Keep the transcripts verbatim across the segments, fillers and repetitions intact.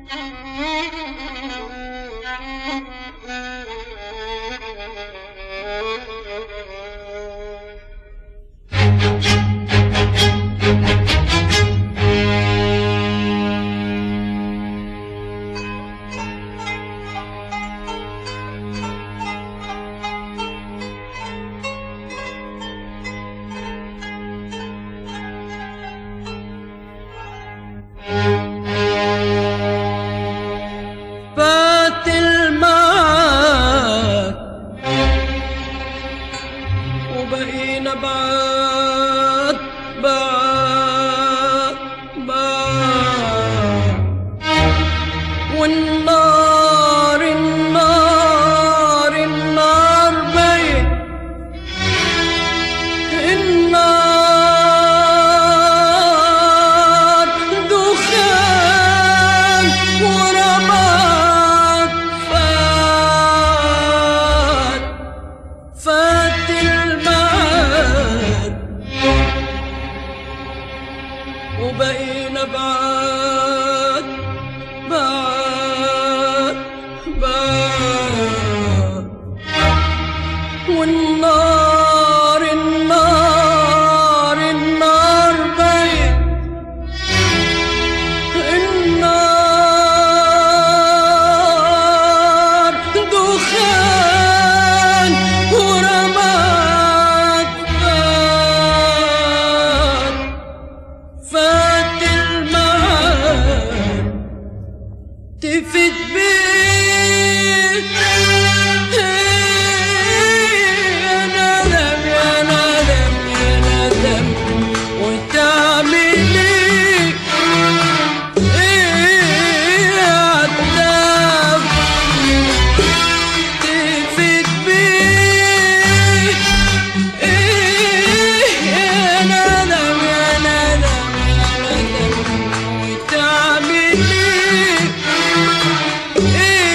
وبقينا بعاد بعاد بعاد، والنار النار النار بين النار دخان ورماد فات فات المعاد، وبقينا بعاد بعاد بعاد، والنار النار النار بين النار دخان ورماد فات فات المعاد، تفت بيه يا ندم يا ندم يا ندم، وتعمل ايه ايه عالدم، تفت بيه ايه يا ندم يا ندم يا ندم، وتعمل ايه ايه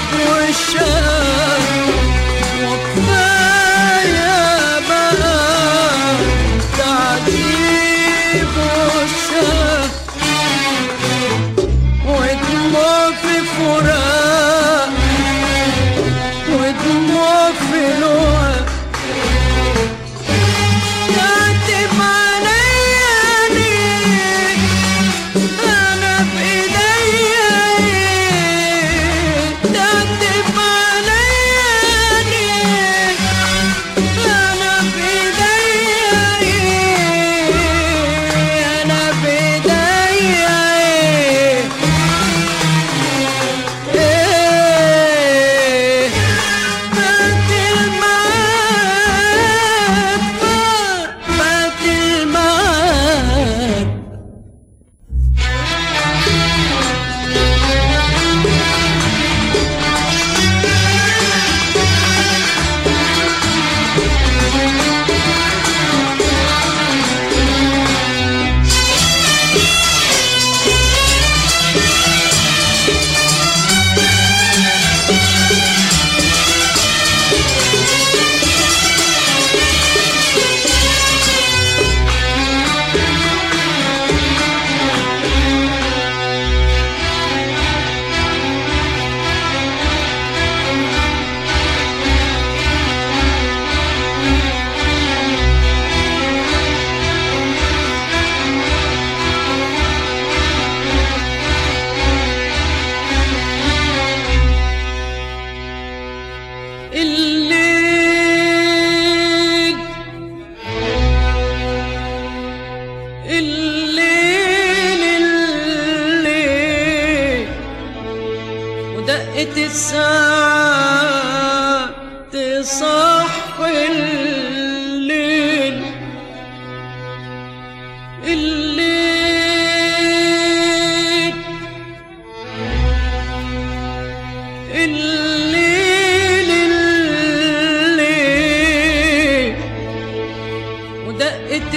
والشام، وكفاية بقى تعذيب والشام، ودموع في فراق ودموع في لوع، كاتب عليا ليه أنا بإيديا إيه، كاتب عليا ليه أنا بإيديا إيه، أنا بإيديا إيه، إيه فات الميعاد، فات الميعاد. الليل الليل الليل ودقت الساعة تصحي الليل، الليل الليل الليل ودقت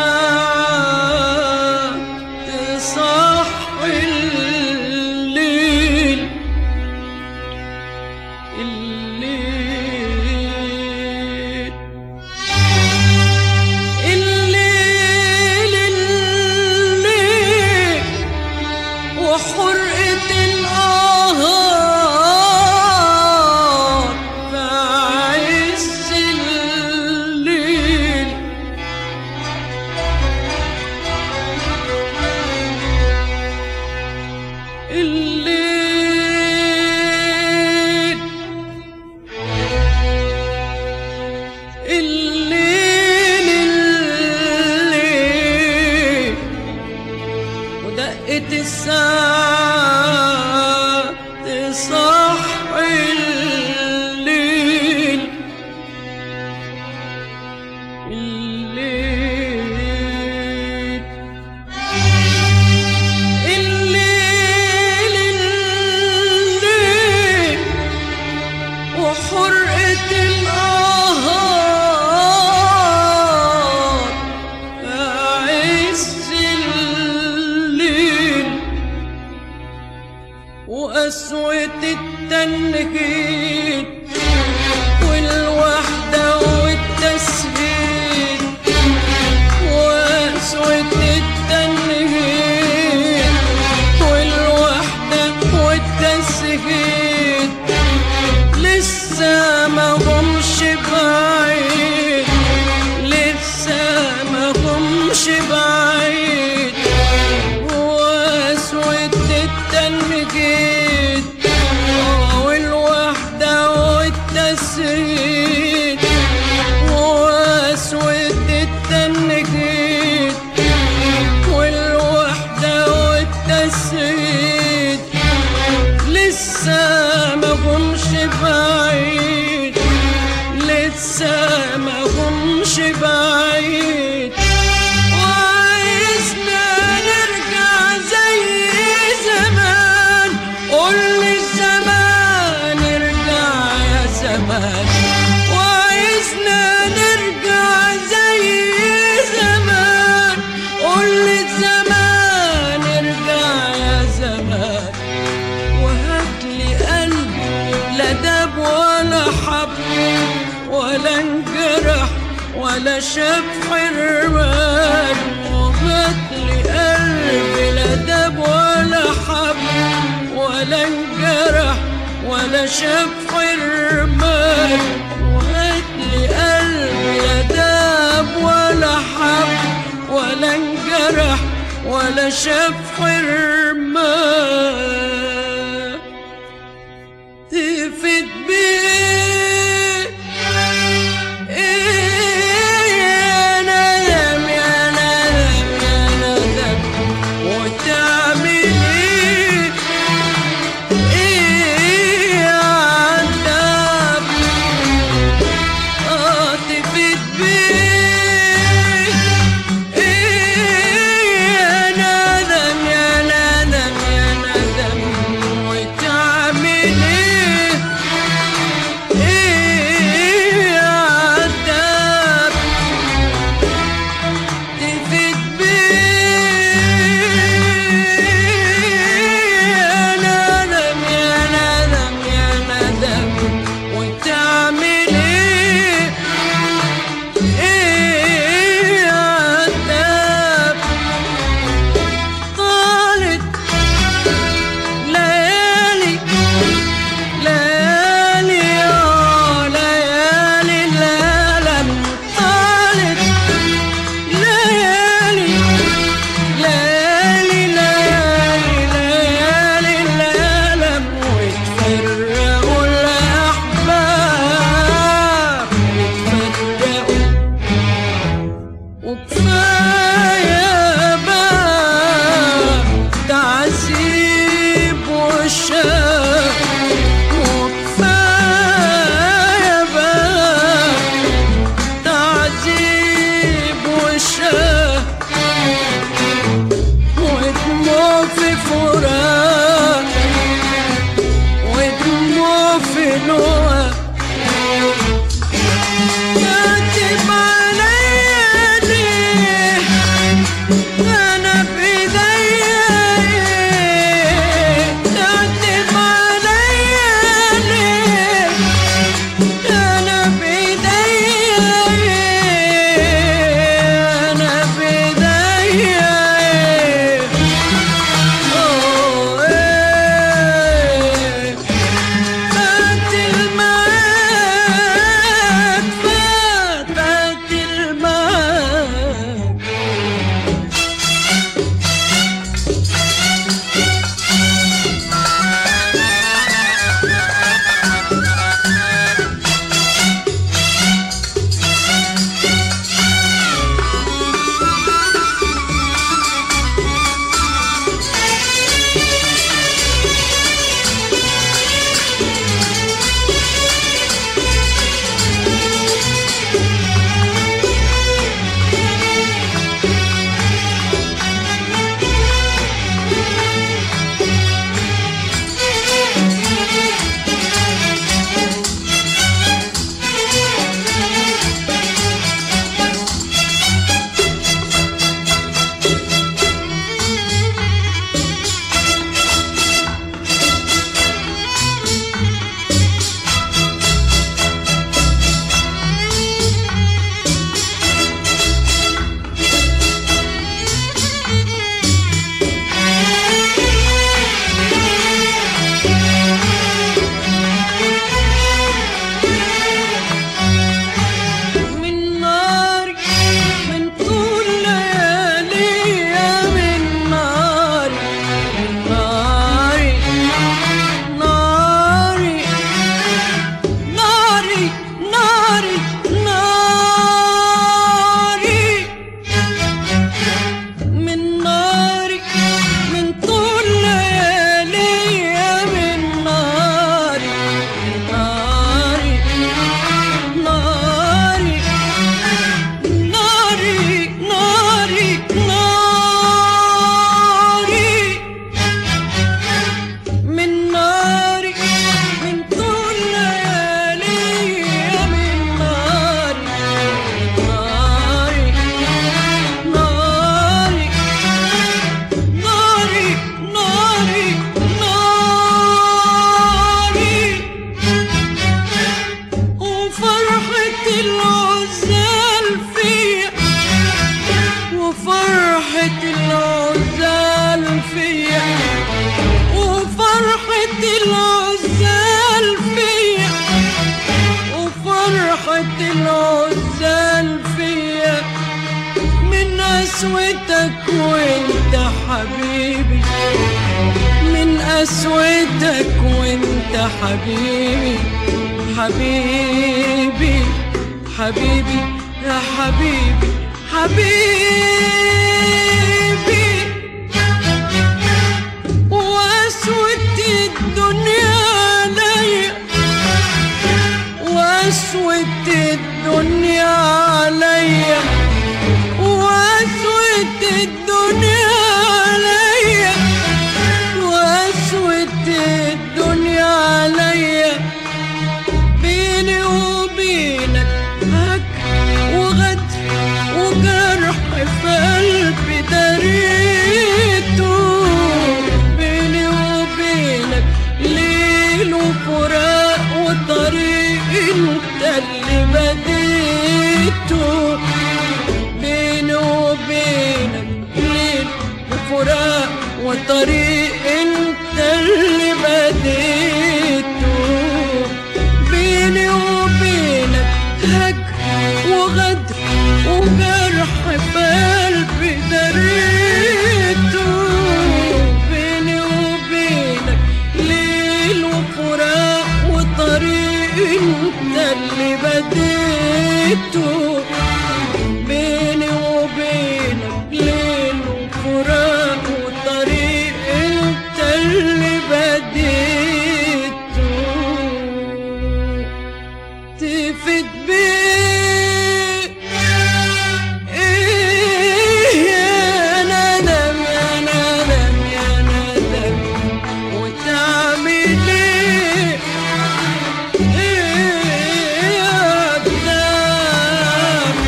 الساعة تصحي الليل، الليل الليل الليل وحرقة القهار في عز الليل، الليل الليل الليل ودقت الساعة تصحي الليل، الليل الليل الليل وحرقة القهار في عز الليل، وقسوة التنهيد والوحدة والتسهيل، وقسوة التنهيد والوحدة والتسهيل لسه ما همش بعيد، لسه ما همش بعيد، وقسوة التنهيد والوحدة والتسهيل ولا انجرح ولا شاف حرمان، وماتلي قلبي لا داب ولا حب، ولا انجرح ولا شاف حرمان، وماتلي قلبي لا داب ولا حب، ولا انجرح ولا شاف حرمان. تفت بيه ايه يا ندم يا ندم يا ندم، وتعمل ايه ايه يا عذاب. اه تفت بيه ايه يا ندم يا ندم يا ندم، وتعمل ايه ايه يا عذاب. تفت بيه يا ندم يا ندم يا ندم، وتعمل ايه ايه يا عذاب. طالت ليالي ليالي اه ليالي الألم، طالت ليالي ليالي ليالي ليالي الألم، واتفرقوا الأحباب اتفرقوا، وكفاية بقى تعذيب وشاق، وكفاية بقى تعذيب وشاق، ودموع في فراق ودموع في لقا. كاتب عليا ليه انا بايديا ايه، كاتب العزال فيا وفرحة العزال فيا من قسوتك وانت حبيبي، من قسوتك وانت حبيبي، حبيبي حبيبي يا حبيبي حبيبي. وقسوة الدنيا عليا، وقسوة الدنيا عليا، وقسوة الدنيا عليا، وقسوة الدنيا عليا. بيني وبينك هجر وغدر وجرح في قلبي دريته، بيني وبينك ليل وفراق وطريق انت اللي بديته، بيني وبينك ليل وفراق وطريق انت اللي بديته، بيني وبينك هجر وغدر وجرح في قلبي دريته، بيني وبينك ليل وفراق وطريق انت اللي بديته، بيني وبينك ليل وفراق وطريق انت اللي بديته. تفت بيه ايه يا ندم يا ندم يا ندم، وتعمل ايه ايه يا قدام.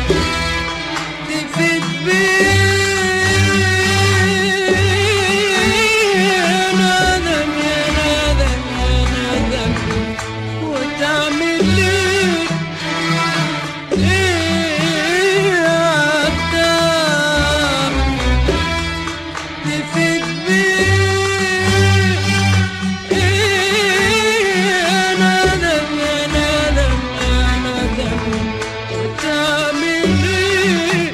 تفت بيه يا ندم يا ندم يا ندم، وتعمل ايه ايه يا قدام. تفت بيه ايه يا ندم يا ندم يا ندم، وتعمل ايه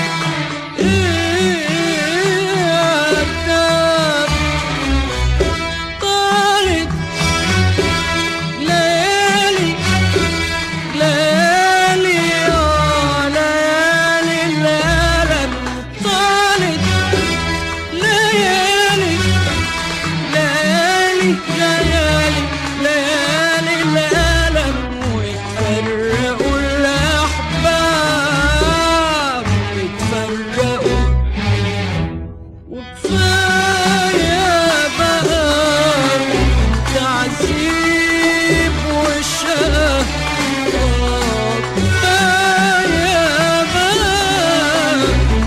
ايه يا قدام. طالت ليالي ليالي اه ليالي الألم، طالت ليالي ليالي ليالي ليالي الألم، ويتفرقوا الأحباب ويتفرقوا، وكفاية بقى تعذيب وشقى، كفاية بقى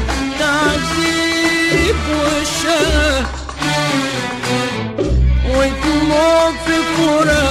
تعذيب وشقى، ودموع في فراق